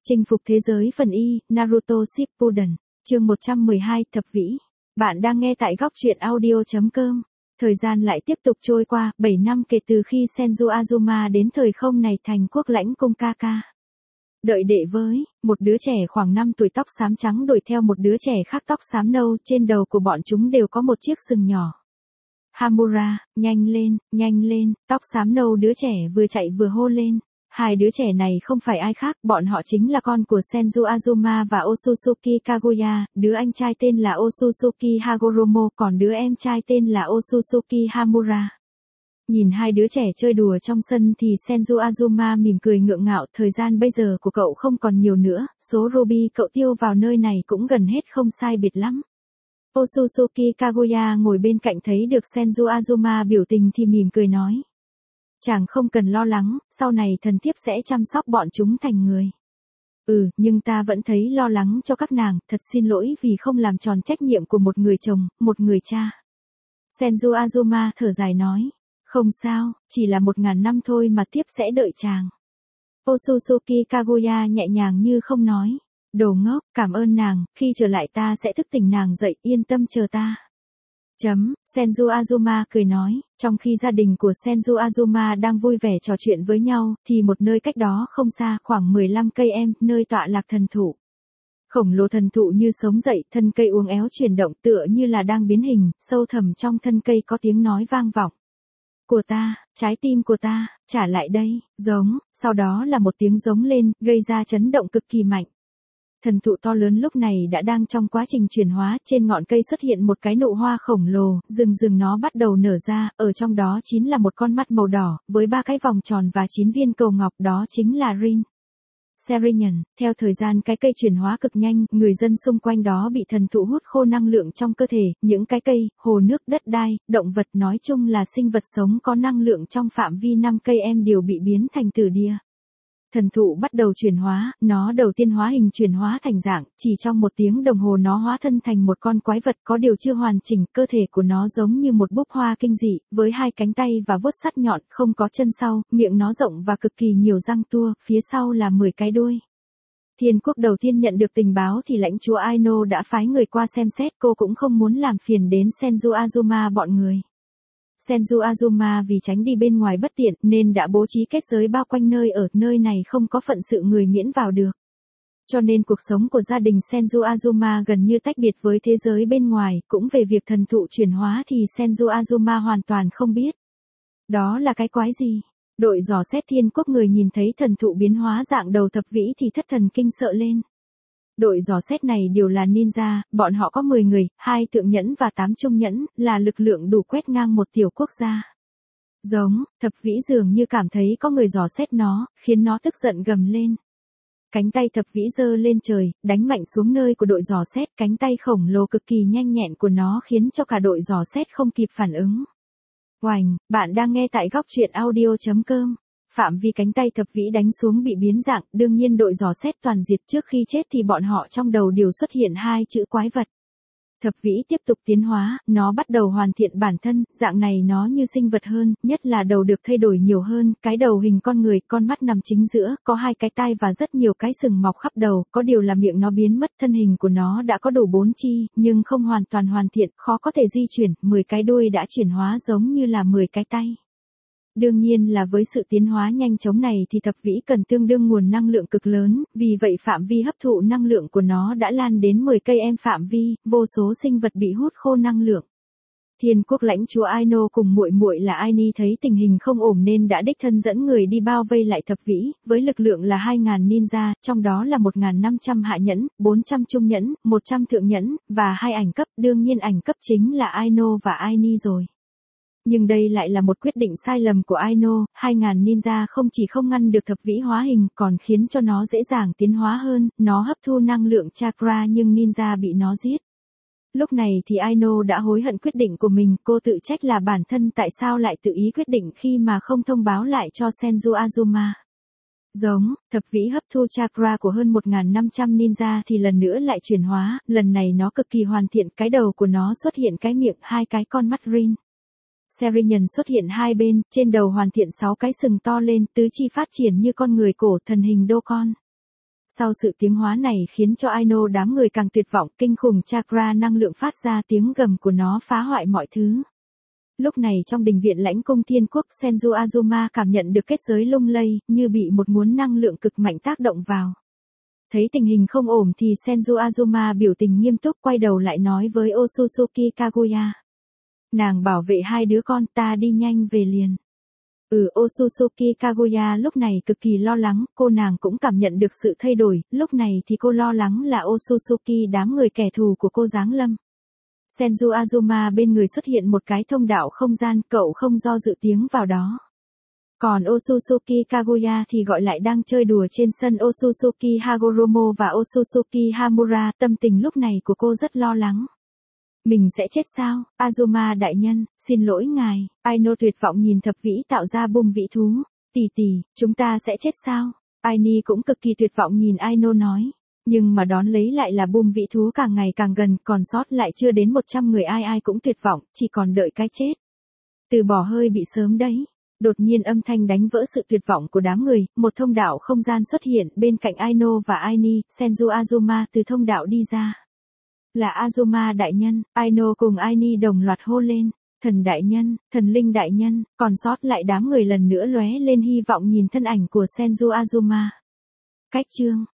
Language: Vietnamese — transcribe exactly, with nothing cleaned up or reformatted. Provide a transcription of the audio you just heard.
Chinh phục thế giới phần Y, Naruto Shippuden, chương một trăm mười hai, thập vĩ. Bạn đang nghe tại góc truyện audio chấm com. Thời gian lại tiếp tục trôi qua, bảy năm kể từ khi Senju Azuma đến thời không này thành quốc lãnh cung Kaka. Đợi đệ với, một đứa trẻ khoảng năm tuổi tóc xám trắng đuổi theo một đứa trẻ khác tóc xám nâu, trên đầu của bọn chúng đều có một chiếc sừng nhỏ. Hamura, nhanh lên, nhanh lên, tóc xám nâu đứa trẻ vừa chạy vừa hô lên. Hai đứa trẻ này không phải ai khác, bọn họ chính là con của Senju Azuma và Otsutsuki Kaguya, đứa anh trai tên là Otsutsuki Hagoromo, còn đứa em trai tên là Otsutsuki Hamura. Nhìn hai đứa trẻ chơi đùa trong sân thì Senju Azuma mỉm cười ngượng ngạo, thời gian bây giờ của cậu không còn nhiều nữa, số ruby cậu tiêu vào nơi này cũng gần hết không sai biệt lắm. Otsutsuki Kaguya ngồi bên cạnh thấy được Senju Azuma biểu tình thì mỉm cười nói. Chàng không cần lo lắng, sau này thần thiếp sẽ chăm sóc bọn chúng thành người. Ừ, nhưng ta vẫn thấy lo lắng cho các nàng, thật xin lỗi vì không làm tròn trách nhiệm của một người chồng, một người cha. Senju Azuma thở dài nói, không sao, chỉ là một ngàn năm thôi mà thiếp sẽ đợi chàng. Otsutsuki Kaguya nhẹ nhàng như không nói, đồ ngốc, cảm ơn nàng, khi trở lại ta sẽ thức tỉnh nàng dậy, yên tâm chờ ta. Chấm, Senju Azuma cười nói, trong khi gia đình của Senju Azuma đang vui vẻ trò chuyện với nhau, thì một nơi cách đó không xa, khoảng mười lăm cây em, nơi tọa lạc thần thụ. Khổng lồ thần thụ như sống dậy, thân cây uốn éo chuyển động tựa như là đang biến hình, sâu thẳm trong thân cây có tiếng nói vang vọng. Của ta, trái tim của ta, trả lại đây, giống, sau đó là một tiếng giống lên, gây ra chấn động cực kỳ mạnh. Thần thụ to lớn lúc này đã đang trong quá trình chuyển hóa, trên ngọn cây xuất hiện một cái nụ hoa khổng lồ, rừng rừng nó bắt đầu nở ra, ở trong đó chính là một con mắt màu đỏ, với ba cái vòng tròn và chín viên cầu ngọc, đó chính là Rin. Serenian, theo thời gian cái cây chuyển hóa cực nhanh, người dân xung quanh đó bị thần thụ hút khô năng lượng trong cơ thể, những cái cây, hồ nước, đất đai, động vật nói chung là sinh vật sống có năng lượng trong phạm vi năm cây em đều bị biến thành tử địa. Thần thụ bắt đầu chuyển hóa, nó đầu tiên hóa hình chuyển hóa thành dạng, chỉ trong một tiếng đồng hồ nó hóa thân thành một con quái vật có điều chưa hoàn chỉnh, cơ thể của nó giống như một búp hoa kinh dị, với hai cánh tay và vuốt sắt nhọn, không có chân sau, miệng nó rộng và cực kỳ nhiều răng tua, phía sau là mười cái đuôi. Thiên quốc đầu tiên nhận được tình báo thì lãnh chúa Aino đã phái người qua xem xét, cô cũng không muốn làm phiền đến Senju Azuma bọn người. Senju Azuma vì tránh đi bên ngoài bất tiện nên đã bố trí kết giới bao quanh nơi ở, nơi này không có phận sự người miễn vào được. Cho nên cuộc sống của gia đình Senju Azuma gần như tách biệt với thế giới bên ngoài, cũng về việc thần thụ chuyển hóa thì Senju Azuma hoàn toàn không biết. Đó là cái quái gì? Đội dò xét thiên quốc người nhìn thấy thần thụ biến hóa dạng đầu thập vĩ thì thất thần kinh sợ lên. Đội dò xét này đều là ninja, bọn họ có mười người, hai thượng nhẫn và tám trung nhẫn, là lực lượng đủ quét ngang một tiểu quốc gia. Giống, thập vĩ dường như cảm thấy có người dò xét nó, khiến nó tức giận gầm lên. Cánh tay thập vĩ giơ lên trời, đánh mạnh xuống nơi của đội dò xét, cánh tay khổng lồ cực kỳ nhanh nhẹn của nó khiến cho cả đội dò xét không kịp phản ứng. Oành, bạn đang nghe tại góc truyện audio chấm com. Phạm vi cánh tay thập vĩ đánh xuống bị biến dạng, đương nhiên đội dò xét toàn diệt, trước khi chết thì bọn họ trong đầu đều xuất hiện hai chữ quái vật. Thập vĩ tiếp tục tiến hóa, nó bắt đầu hoàn thiện bản thân, dạng này nó như sinh vật hơn, nhất là đầu được thay đổi nhiều hơn, cái đầu hình con người, con mắt nằm chính giữa, có hai cái tai và rất nhiều cái sừng mọc khắp đầu, có điều là miệng nó biến mất, thân hình của nó đã có đủ bốn chi, nhưng không hoàn toàn hoàn thiện, khó có thể di chuyển, mười cái đuôi đã chuyển hóa giống như là mười cái tay. Đương nhiên là với sự tiến hóa nhanh chóng này thì thập vĩ cần tương đương nguồn năng lượng cực lớn, vì vậy phạm vi hấp thụ năng lượng của nó đã lan đến mười cây em phạm vi, vô số sinh vật bị hút khô năng lượng. Thiên quốc lãnh chúa Aino cùng muội muội là Aini thấy tình hình không ổn nên đã đích thân dẫn người đi bao vây lại thập vĩ, với lực lượng là hai nghìn ninja, trong đó là một nghìn năm trăm hạ nhẫn, bốn trăm trung nhẫn, một trăm thượng nhẫn, và hai ảnh cấp, đương nhiên ảnh cấp chính là Aino và Aini rồi. Nhưng đây lại là một quyết định sai lầm của Aino, hai nghìn ninja không chỉ không ngăn được thập vĩ hóa hình còn khiến cho nó dễ dàng tiến hóa hơn, nó hấp thu năng lượng chakra nhưng ninja bị nó giết. Lúc này thì Aino đã hối hận quyết định của mình, cô tự trách là bản thân tại sao lại tự ý quyết định khi mà không thông báo lại cho Senju Azuma. Giống, thập vĩ hấp thu chakra của hơn một nghìn năm trăm ninja thì lần nữa lại chuyển hóa, lần này nó cực kỳ hoàn thiện, cái đầu của nó xuất hiện cái miệng, hai cái con mắt Rin. Serenian xuất hiện hai bên, trên đầu hoàn thiện sáu cái sừng to lên, tứ chi phát triển như con người cổ, thần hình đô con. Sau sự tiến hóa này khiến cho Aino đám người càng tuyệt vọng, kinh khủng chakra năng lượng phát ra tiếng gầm của nó phá hoại mọi thứ. Lúc này trong đình viện lãnh cung thiên quốc, Senju Azuma cảm nhận được kết giới lung lay, như bị một nguồn năng lượng cực mạnh tác động vào. Thấy tình hình không ổn thì Senju Azuma biểu tình nghiêm túc quay đầu lại nói với Otsutsuki Kaguya. Nàng bảo vệ hai đứa con, ta đi nhanh về liền. Ừ, Otsutsuki Kaguya lúc này cực kỳ lo lắng, cô nàng cũng cảm nhận được sự thay đổi, lúc này thì cô lo lắng là Otsutsuki đám người kẻ thù của cô giáng lâm. Senju Azuma bên người xuất hiện một cái thông đạo không gian, cậu không do dự tiến vào đó. Còn Otsutsuki Kaguya thì gọi lại đang chơi đùa trên sân Otsutsuki Hagoromo và Otsutsuki Hamura, tâm tình lúc này của cô rất lo lắng. Mình sẽ chết sao, Azuma đại nhân, xin lỗi ngài, Aino tuyệt vọng nhìn thập vĩ tạo ra bùm vĩ thú, tỷ tỷ, chúng ta sẽ chết sao, Aini cũng cực kỳ tuyệt vọng nhìn Aino nói, nhưng mà đón lấy lại là bùm vĩ thú càng ngày càng gần, còn sót lại chưa đến một trăm người ai ai cũng tuyệt vọng, chỉ còn đợi cái chết. Từ bỏ hơi bị sớm đấy. Đột nhiên âm thanh đánh vỡ sự tuyệt vọng của đám người, một thông đạo không gian xuất hiện bên cạnh Aino và Aini, Senju Azuma từ thông đạo đi ra. Là Azuma đại nhân, Aino cùng Aini đồng loạt hô lên, thần đại nhân, thần linh đại nhân, còn sót lại đám người lần nữa lóe lên hy vọng nhìn thân ảnh của Senju Azuma. Cách chương